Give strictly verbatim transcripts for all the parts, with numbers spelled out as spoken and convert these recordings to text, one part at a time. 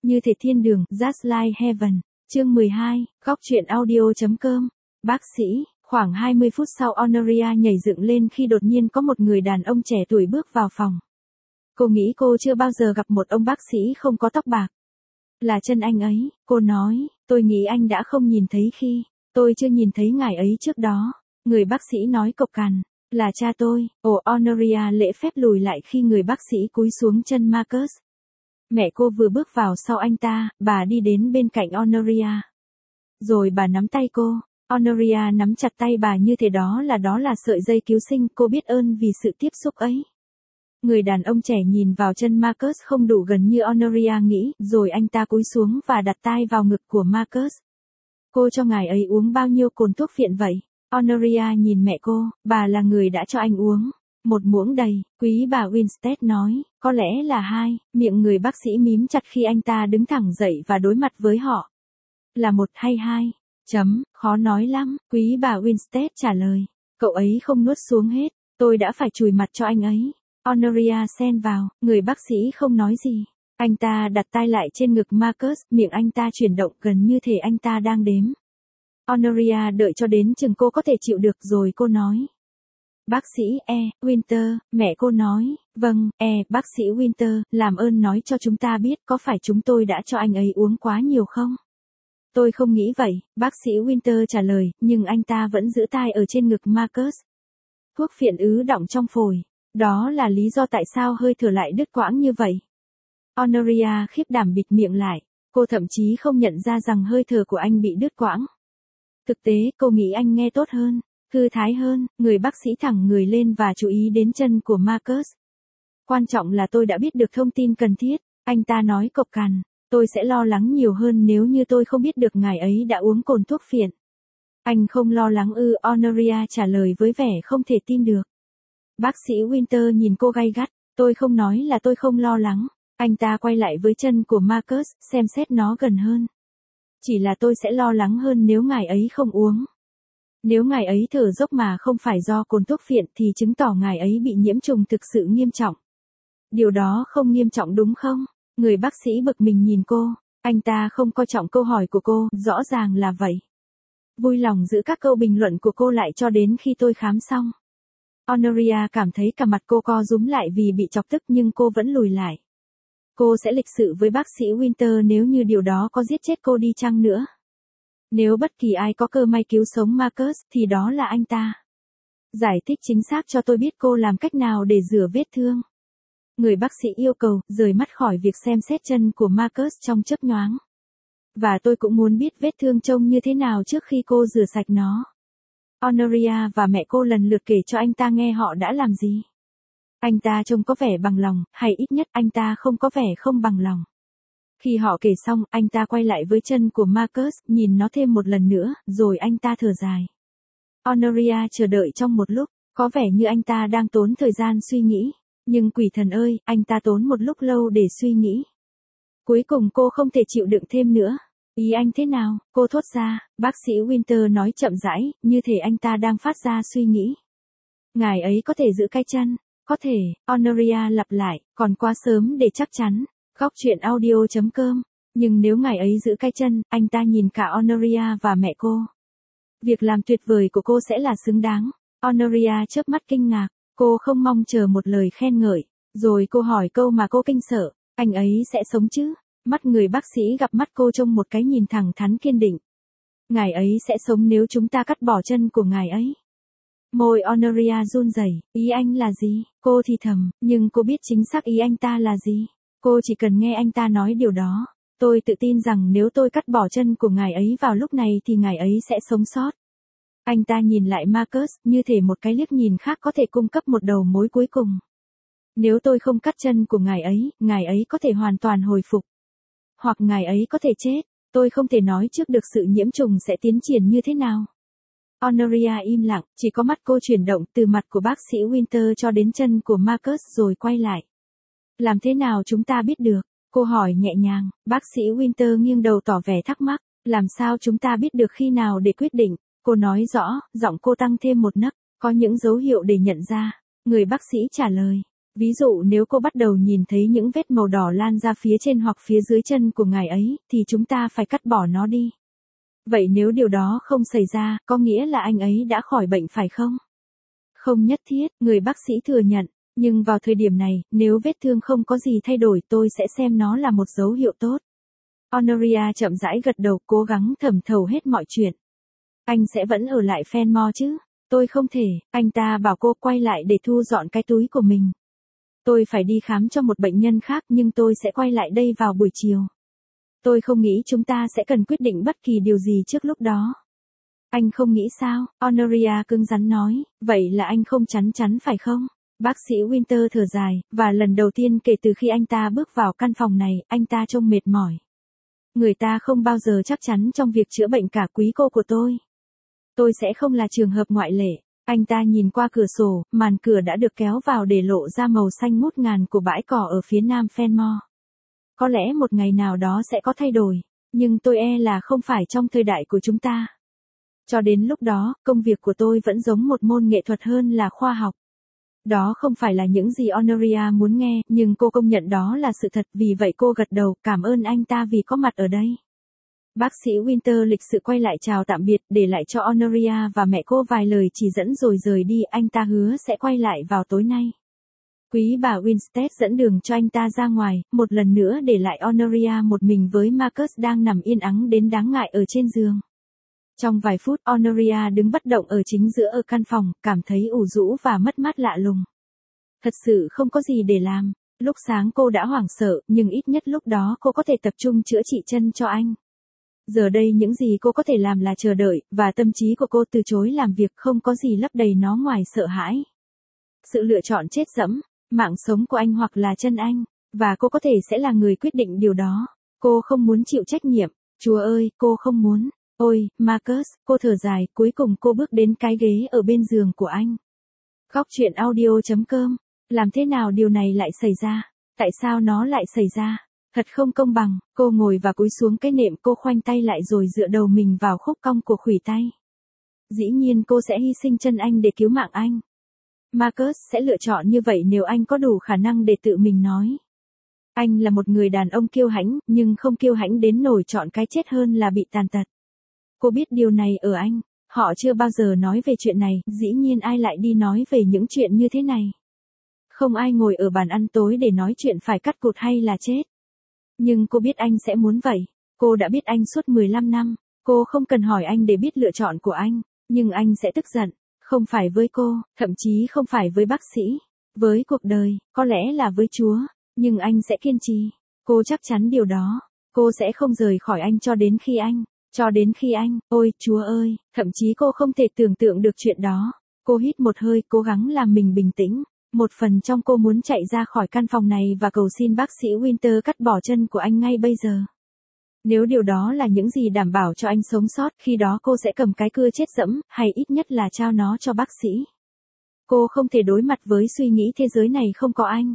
Như thể thiên đường, Just Like Heaven. Chương mười hai, góc truyện audio.com. Bác sĩ, khoảng hai mươi phút sau Honoria nhảy dựng lên khi đột nhiên có một người đàn ông trẻ tuổi bước vào phòng. Cô nghĩ cô chưa bao giờ gặp một ông bác sĩ không có tóc bạc. Là chân anh ấy, cô nói, tôi nghĩ anh đã không nhìn thấy khi, tôi chưa nhìn thấy ngài ấy trước đó. Người bác sĩ nói cộc cằn, là cha tôi. Ồ, Honoria lễ phép lùi lại khi người bác sĩ cúi xuống chân Marcus. Mẹ cô vừa bước vào sau anh ta, bà đi đến bên cạnh Honoria. Rồi bà nắm tay cô. Honoria nắm chặt tay bà như thế đó là đó là sợi dây cứu sinh, cô biết ơn vì sự tiếp xúc ấy. Người đàn ông trẻ nhìn vào chân Marcus không đủ gần như Honoria nghĩ, rồi anh ta cúi xuống và đặt tay vào ngực của Marcus. Cô cho ngài ấy uống bao nhiêu cồn thuốc phiện vậy? Honoria nhìn mẹ cô, bà là người đã cho anh uống. Một muỗng đầy, quý bà Winstead nói, có lẽ là hai, miệng người bác sĩ mím chặt khi anh ta đứng thẳng dậy và đối mặt với họ. Là một hay hai? Chấm, khó nói lắm, quý bà Winstead trả lời. Cậu ấy không nuốt xuống hết, tôi đã phải chùi mặt cho anh ấy. Honoria xen vào, người bác sĩ không nói gì. Anh ta đặt tay lại trên ngực Marcus, miệng anh ta chuyển động gần như thể anh ta đang đếm. Honoria đợi cho đến chừng cô có thể chịu được rồi cô nói. Bác sĩ E. Winter, mẹ cô nói, vâng, E. Bác sĩ Winter, làm ơn nói cho chúng ta biết có phải chúng tôi đã cho anh ấy uống quá nhiều không? Tôi không nghĩ vậy, bác sĩ Winter trả lời, nhưng anh ta vẫn giữ tay ở trên ngực Marcus. Thuốc phiện ứ đọng trong phổi, đó là lý do tại sao hơi thở lại đứt quãng như vậy. Honoria khiếp đảm bịt miệng lại, cô thậm chí không nhận ra rằng hơi thở của anh bị đứt quãng. Thực tế, cô nghĩ anh nghe tốt hơn, thư thái hơn, người bác sĩ thẳng người lên và chú ý đến chân của Marcus. Quan trọng là tôi đã biết được thông tin cần thiết, anh ta nói cộc cằn, tôi sẽ lo lắng nhiều hơn nếu như tôi không biết được ngài ấy đã uống cồn thuốc phiện. Anh không lo lắng ư? Honoria trả lời với vẻ không thể tin được. Bác sĩ Winter nhìn cô gay gắt, tôi không nói là tôi không lo lắng. Anh ta quay lại với chân của Marcus, xem xét nó gần hơn. Chỉ là tôi sẽ lo lắng hơn nếu ngài ấy không uống. Nếu ngài ấy thở dốc mà không phải do cồn thuốc phiện thì chứng tỏ ngài ấy bị nhiễm trùng thực sự nghiêm trọng. Điều đó không nghiêm trọng đúng không? Người bác sĩ bực mình nhìn cô, anh ta không coi trọng câu hỏi của cô, rõ ràng là vậy. Vui lòng giữ các câu bình luận của cô lại cho đến khi tôi khám xong. Honoria cảm thấy cả mặt cô co rúm lại vì bị chọc tức nhưng cô vẫn lùi lại. Cô sẽ lịch sự với bác sĩ Winter nếu như điều đó có giết chết cô đi chăng nữa. Nếu bất kỳ ai có cơ may cứu sống Marcus thì đó là anh ta. Giải thích chính xác cho tôi biết cô làm cách nào để rửa vết thương. Người bác sĩ yêu cầu, rời mắt khỏi việc xem xét chân của Marcus trong chớp nhoáng. Và tôi cũng muốn biết vết thương trông như thế nào trước khi cô rửa sạch nó. Honoria và mẹ cô lần lượt kể cho anh ta nghe họ đã làm gì. Anh ta trông có vẻ bằng lòng, hay ít nhất anh ta không có vẻ không bằng lòng. Khi họ kể xong, anh ta quay lại với chân của Marcus, nhìn nó thêm một lần nữa, rồi anh ta thở dài. Honoria chờ đợi trong một lúc, có vẻ như anh ta đang tốn thời gian suy nghĩ. Nhưng quỷ thần ơi, anh ta tốn một lúc lâu để suy nghĩ. Cuối cùng cô không thể chịu đựng thêm nữa. Ý anh thế nào? Cô thốt ra, bác sĩ Winter nói chậm rãi, như thể anh ta đang phát ra suy nghĩ. Ngài ấy có thể giữ cái chân. Có thể, Honoria lặp lại, còn quá sớm để chắc chắn. Góc truyện audio.com. Nhưng nếu ngài ấy giữ cái chân, anh ta nhìn cả Honoria và mẹ cô. Việc làm tuyệt vời của cô sẽ là xứng đáng. Honoria chớp mắt kinh ngạc, cô không mong chờ một lời khen ngợi. Rồi cô hỏi câu mà cô kinh sợ, anh ấy sẽ sống chứ? Mắt người bác sĩ gặp mắt cô trông một cái nhìn thẳng thắn kiên định. Ngài ấy sẽ sống nếu chúng ta cắt bỏ chân của ngài ấy. Môi Honoria run rẩy, ý anh là gì? Cô thì thầm, nhưng cô biết chính xác ý anh ta là gì. Cô chỉ cần nghe anh ta nói điều đó. Tôi tự tin rằng nếu tôi cắt bỏ chân của ngài ấy vào lúc này thì ngài ấy sẽ sống sót. Anh ta nhìn lại Marcus, như thể một cái liếc nhìn khác có thể cung cấp một đầu mối cuối cùng. Nếu tôi không cắt chân của ngài ấy, ngài ấy có thể hoàn toàn hồi phục. Hoặc ngài ấy có thể chết. Tôi không thể nói trước được sự nhiễm trùng sẽ tiến triển như thế nào. Honoria im lặng, chỉ có mắt cô chuyển động từ mặt của bác sĩ Winter cho đến chân của Marcus rồi quay lại. Làm thế nào chúng ta biết được? Cô hỏi nhẹ nhàng, bác sĩ Winter nghiêng đầu tỏ vẻ thắc mắc. Làm sao chúng ta biết được khi nào để quyết định? Cô nói rõ, giọng cô tăng thêm một nấc, có những dấu hiệu để nhận ra. Người bác sĩ trả lời. Ví dụ nếu cô bắt đầu nhìn thấy những vết màu đỏ lan ra phía trên hoặc phía dưới chân của ngài ấy, thì chúng ta phải cắt bỏ nó đi. Vậy nếu điều đó không xảy ra, có nghĩa là anh ấy đã khỏi bệnh phải không? Không nhất thiết, người bác sĩ thừa nhận. Nhưng vào thời điểm này, nếu vết thương không có gì thay đổi tôi sẽ xem nó là một dấu hiệu tốt. Honoria chậm rãi gật đầu, cố gắng thẩm thấu hết mọi chuyện. Anh sẽ vẫn ở lại Fenmore chứ? Tôi không thể, anh ta bảo cô quay lại để thu dọn cái túi của mình. Tôi phải đi khám cho một bệnh nhân khác nhưng tôi sẽ quay lại đây vào buổi chiều. Tôi không nghĩ chúng ta sẽ cần quyết định bất kỳ điều gì trước lúc đó. Anh không nghĩ sao? Honoria cứng rắn nói, vậy là anh không chắn chắn phải không? Bác sĩ Winter thở dài, và lần đầu tiên kể từ khi anh ta bước vào căn phòng này, anh ta trông mệt mỏi. Người ta không bao giờ chắc chắn trong việc chữa bệnh cả, quý cô của tôi. Tôi sẽ không là trường hợp ngoại lệ. Anh ta nhìn qua cửa sổ, màn cửa đã được kéo vào để lộ ra màu xanh ngút ngàn của bãi cỏ ở phía nam Fenmore. Có lẽ một ngày nào đó sẽ có thay đổi, nhưng tôi e là không phải trong thời đại của chúng ta. Cho đến lúc đó, công việc của tôi vẫn giống một môn nghệ thuật hơn là khoa học. Đó không phải là những gì Honoria muốn nghe, nhưng cô công nhận đó là sự thật, vì vậy cô gật đầu, cảm ơn anh ta vì có mặt ở đây. Bác sĩ Winter lịch sự quay lại chào tạm biệt, để lại cho Honoria và mẹ cô vài lời chỉ dẫn rồi rời đi, anh ta hứa sẽ quay lại vào tối nay. Quý bà Winstead dẫn đường cho anh ta ra ngoài, một lần nữa để lại Honoria một mình với Marcus đang nằm yên ắng đến đáng ngại ở trên giường. Trong vài phút, Honoria đứng bất động ở chính giữa ở căn phòng, cảm thấy ủ rũ và mất mát lạ lùng. Thật sự không có gì để làm. Lúc sáng cô đã hoảng sợ, nhưng ít nhất lúc đó cô có thể tập trung chữa trị chân cho anh. Giờ đây những gì cô có thể làm là chờ đợi, và tâm trí của cô từ chối làm việc, không có gì lấp đầy nó ngoài sợ hãi. Sự lựa chọn chết dẫm, mạng sống của anh hoặc là chân anh, và cô có thể sẽ là người quyết định điều đó. Cô không muốn chịu trách nhiệm. Chúa ơi, cô không muốn. Ôi, Marcus, cô thở dài, cuối cùng cô bước đến cái ghế ở bên giường của anh. Góc truyện audio chấm com. Làm thế nào điều này lại xảy ra? Tại sao nó lại xảy ra? Thật không công bằng. Cô ngồi và cúi xuống cái nệm, cô khoanh tay lại rồi dựa đầu mình vào khúc cong của khuỷu tay. Dĩ nhiên cô sẽ hy sinh chân anh để cứu mạng anh. Marcus sẽ lựa chọn như vậy nếu anh có đủ khả năng để tự mình nói. Anh là một người đàn ông kiêu hãnh, nhưng không kiêu hãnh đến nổi chọn cái chết hơn là bị tàn tật. Cô biết điều này ở anh. Họ chưa bao giờ nói về chuyện này, dĩ nhiên ai lại đi nói về những chuyện như thế này. Không ai ngồi ở bàn ăn tối để nói chuyện phải cắt cụt hay là chết. Nhưng cô biết anh sẽ muốn vậy. Cô đã biết anh suốt mười lăm năm. Cô không cần hỏi anh để biết lựa chọn của anh. Nhưng anh sẽ tức giận. Không phải với cô, thậm chí không phải với bác sĩ. Với cuộc đời, có lẽ là với Chúa. Nhưng anh sẽ kiên trì. Cô chắc chắn điều đó. Cô sẽ không rời khỏi anh cho đến khi anh. Cho đến khi anh, ôi, Chúa ơi, thậm chí cô không thể tưởng tượng được chuyện đó. Cô hít một hơi, cố gắng làm mình bình tĩnh. Một phần trong cô muốn chạy ra khỏi căn phòng này và cầu xin bác sĩ Winter cắt bỏ chân của anh ngay bây giờ. Nếu điều đó là những gì đảm bảo cho anh sống sót, khi đó cô sẽ cầm cái cưa chết dẫm, hay ít nhất là trao nó cho bác sĩ. Cô không thể đối mặt với suy nghĩ thế giới này không có anh.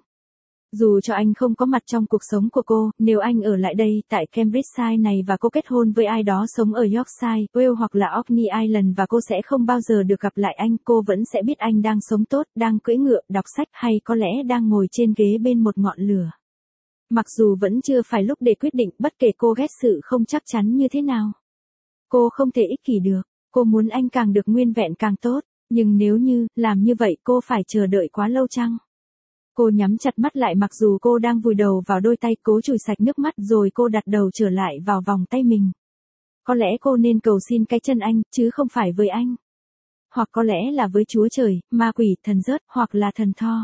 Dù cho anh không có mặt trong cuộc sống của cô, nếu anh ở lại đây, tại Cambridgeshire này và cô kết hôn với ai đó sống ở Yorkshire, Wales hoặc là Orkney Island và cô sẽ không bao giờ được gặp lại anh, cô vẫn sẽ biết anh đang sống tốt, đang cưỡi ngựa, đọc sách hay có lẽ đang ngồi trên ghế bên một ngọn lửa. Mặc dù vẫn chưa phải lúc để quyết định, bất kể cô ghét sự không chắc chắn như thế nào. Cô không thể ích kỷ được, cô muốn anh càng được nguyên vẹn càng tốt, nhưng nếu như, làm như vậy cô phải chờ đợi quá lâu chăng? Cô nhắm chặt mắt lại mặc dù cô đang vùi đầu vào đôi tay, cố chùi sạch nước mắt rồi cô đặt đầu trở lại vào vòng tay mình. Có lẽ cô nên cầu xin cái chân anh, chứ không phải với anh. Hoặc có lẽ là với Chúa Trời, ma quỷ, thần rớt, hoặc là thần Thor.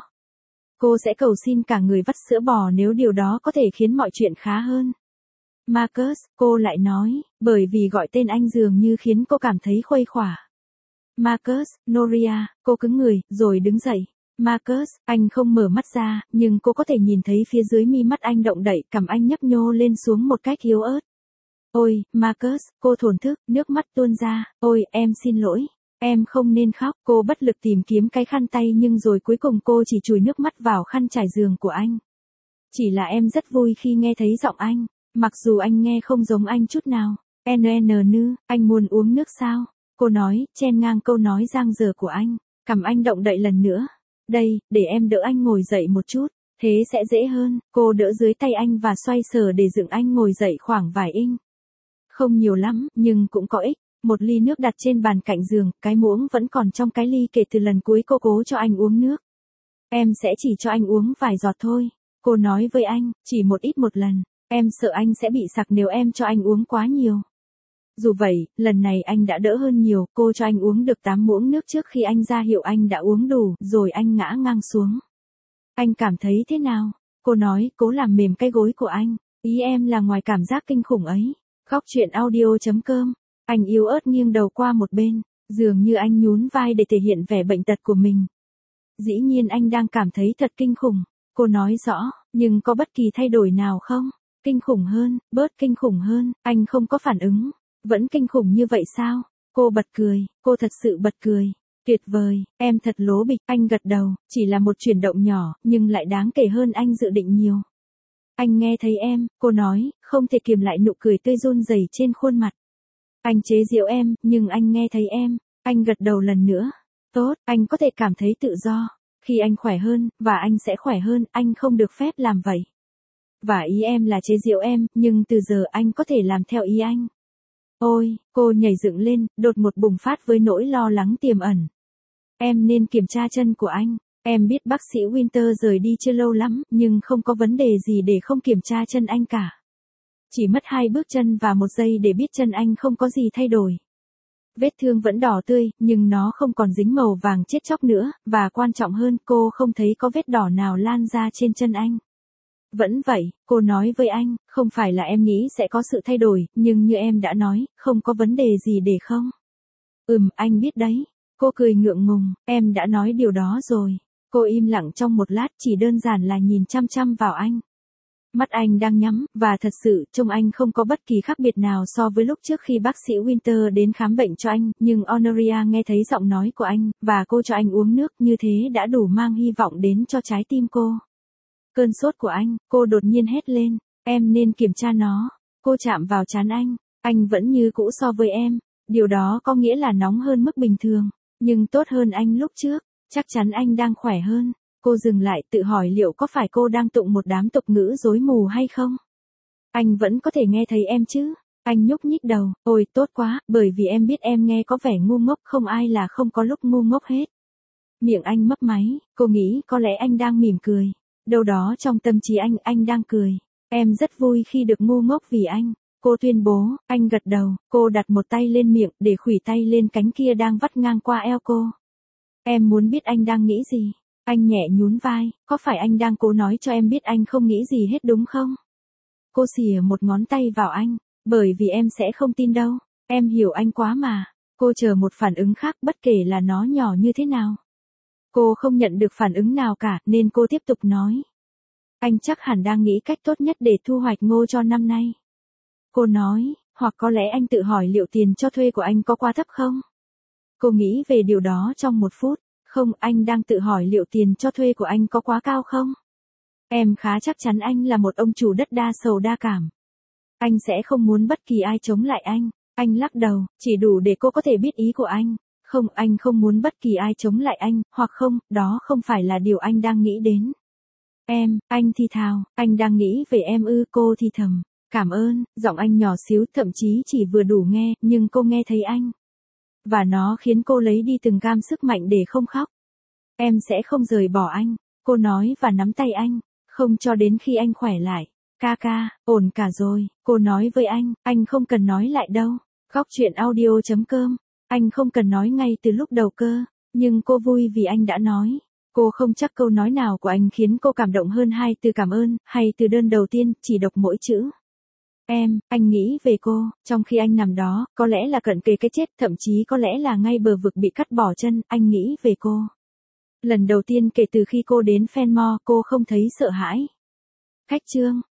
Cô sẽ cầu xin cả người vắt sữa bò nếu điều đó có thể khiến mọi chuyện khá hơn. Marcus, cô lại nói, bởi vì gọi tên anh dường như khiến cô cảm thấy khuây khỏa. Marcus, Noria, cô cứng người, rồi đứng dậy. Marcus, anh không mở mắt ra, nhưng cô có thể nhìn thấy phía dưới mi mắt anh động đậy, cằm anh nhấp nhô lên xuống một cách yếu ớt. Ôi, Marcus, cô thổn thức, nước mắt tuôn ra, ôi, em xin lỗi, em không nên khóc, cô bất lực tìm kiếm cái khăn tay nhưng rồi cuối cùng cô chỉ chùi nước mắt vào khăn trải giường của anh. Chỉ là em rất vui khi nghe thấy giọng anh, mặc dù anh nghe không giống anh chút nào. en en nư, anh muốn uống nước sao? Cô nói, chen ngang câu nói giang dở của anh, cằm anh động đậy lần nữa. Đây, để em đỡ anh ngồi dậy một chút, thế sẽ dễ hơn. Cô đỡ dưới tay anh và xoay sờ để dựng anh ngồi dậy khoảng vài inch. Không nhiều lắm, nhưng cũng có ích. Một ly nước đặt trên bàn cạnh giường, cái muỗng vẫn còn trong cái ly kể từ lần cuối cô cố cho anh uống nước. Em sẽ chỉ cho anh uống vài giọt thôi. Cô nói với anh, chỉ một ít một lần. Em sợ anh sẽ bị sặc nếu em cho anh uống quá nhiều. Dù vậy, lần này anh đã đỡ hơn nhiều. Cô cho anh uống được tám muỗng nước trước khi anh ra hiệu anh đã uống đủ, rồi anh ngã ngang xuống. Anh cảm thấy thế nào? Cô nói, cố làm mềm cái gối của anh. Ý em là ngoài cảm giác kinh khủng ấy. Góc chuyện audio chấm com. Anh yếu ớt nghiêng đầu qua một bên, dường như anh nhún vai để thể hiện vẻ bệnh tật của mình. Dĩ nhiên anh đang cảm thấy thật kinh khủng. Cô nói rõ, nhưng có bất kỳ thay đổi nào không? Kinh khủng hơn, bớt kinh khủng hơn, anh không có phản ứng. Vẫn kinh khủng như vậy sao? Cô bật cười, cô thật sự bật cười. Tuyệt vời, em thật lố bịch, anh gật đầu, chỉ là một chuyển động nhỏ, nhưng lại đáng kể hơn anh dự định nhiều. Anh nghe thấy em, cô nói, không thể kiềm lại nụ cười tươi run rẩy trên khuôn mặt. Anh chế giễu em, nhưng anh nghe thấy em. Anh gật đầu lần nữa. Tốt, anh có thể cảm thấy tự do. Khi anh khỏe hơn, và anh sẽ khỏe hơn, anh không được phép làm vậy. Và ý em là chế giễu em, nhưng từ giờ anh có thể làm theo ý anh. Ôi, cô nhảy dựng lên, đột ngột bùng phát với nỗi lo lắng tiềm ẩn. Em nên kiểm tra chân của anh. Em biết bác sĩ Winter rời đi chưa lâu lắm, nhưng không có vấn đề gì để không kiểm tra chân anh cả. Chỉ mất hai bước chân và một giây để biết chân anh không có gì thay đổi. Vết thương vẫn đỏ tươi, nhưng nó không còn dính màu vàng chết chóc nữa, và quan trọng hơn, cô không thấy có vết đỏ nào lan ra trên chân anh. Vẫn vậy, cô nói với anh, không phải là em nghĩ sẽ có sự thay đổi, nhưng như em đã nói, không có vấn đề gì để không. Ừm, anh biết đấy. Cô cười ngượng ngùng, em đã nói điều đó rồi. Cô im lặng trong một lát, chỉ đơn giản là nhìn chăm chăm vào anh. Mắt anh đang nhắm, và thật sự, trông anh không có bất kỳ khác biệt nào so với lúc trước khi bác sĩ Winter đến khám bệnh cho anh, nhưng Honoria nghe thấy giọng nói của anh, và cô cho anh uống nước, như thế đã đủ mang hy vọng đến cho trái tim cô. Cơn sốt của anh, cô đột nhiên hét lên, em nên kiểm tra nó. Cô chạm vào trán anh, anh vẫn như cũ so với em, điều đó có nghĩa là nóng hơn mức bình thường, nhưng tốt hơn anh lúc trước, chắc chắn anh đang khỏe hơn. Cô dừng lại tự hỏi liệu có phải cô đang tụng một đám tục ngữ rối mù hay không? Anh vẫn có thể nghe thấy em chứ? Anh nhúc nhích đầu, ôi tốt quá, bởi vì em biết em nghe có vẻ ngu ngốc, không ai là không có lúc ngu ngốc hết. Miệng anh mấp máy, cô nghĩ có lẽ anh đang mỉm cười. Đâu đó trong tâm trí anh, anh đang cười. Em rất vui khi được ngu ngốc vì anh. Cô tuyên bố, anh gật đầu, cô đặt một tay lên miệng để khuỷu tay lên cánh kia đang vắt ngang qua eo cô. Em muốn biết anh đang nghĩ gì? Anh nhẹ nhún vai, có phải anh đang cố nói cho em biết anh không nghĩ gì hết đúng không? Cô xìa một ngón tay vào anh, bởi vì em sẽ không tin đâu, em hiểu anh quá mà. Cô chờ một phản ứng khác bất kể là nó nhỏ như thế nào. Cô không nhận được phản ứng nào cả nên cô tiếp tục nói. Anh chắc hẳn đang nghĩ cách tốt nhất để thu hoạch ngô cho năm nay. Cô nói, hoặc có lẽ anh tự hỏi liệu tiền cho thuê của anh có quá thấp không? Cô nghĩ về điều đó trong một phút. Không, anh đang tự hỏi liệu tiền cho thuê của anh có quá cao không? Em khá chắc chắn anh là một ông chủ đất đa sầu đa cảm. Anh sẽ không muốn bất kỳ ai chống lại anh. Anh lắc đầu, chỉ đủ để cô có thể biết ý của anh. Không, anh không muốn bất kỳ ai chống lại anh, hoặc không, đó không phải là điều anh đang nghĩ đến. Em, anh thì thào, anh đang nghĩ về em ư, cô thì thầm. Cảm ơn, giọng anh nhỏ xíu, thậm chí chỉ vừa đủ nghe, nhưng cô nghe thấy anh. Và nó khiến cô lấy đi từng gam sức mạnh để không khóc. Em sẽ không rời bỏ anh, cô nói và nắm tay anh, không cho đến khi anh khỏe lại. Ca ca, ổn cả rồi, cô nói với anh, anh không cần nói lại đâu. Góc chuyện audio chấm com, anh không cần nói ngay từ lúc đầu cơ, nhưng cô vui vì anh đã nói. Cô không chắc câu nói nào của anh khiến cô cảm động hơn hai từ cảm ơn, hay từ đơn đầu tiên, chỉ đọc mỗi chữ. Em, anh nghĩ về cô, trong khi anh nằm đó, có lẽ là cận kề cái chết, thậm chí có lẽ là ngay bờ vực bị cắt bỏ chân, anh nghĩ về cô. Lần đầu tiên kể từ khi cô đến Fenmore, cô không thấy sợ hãi. Khách chương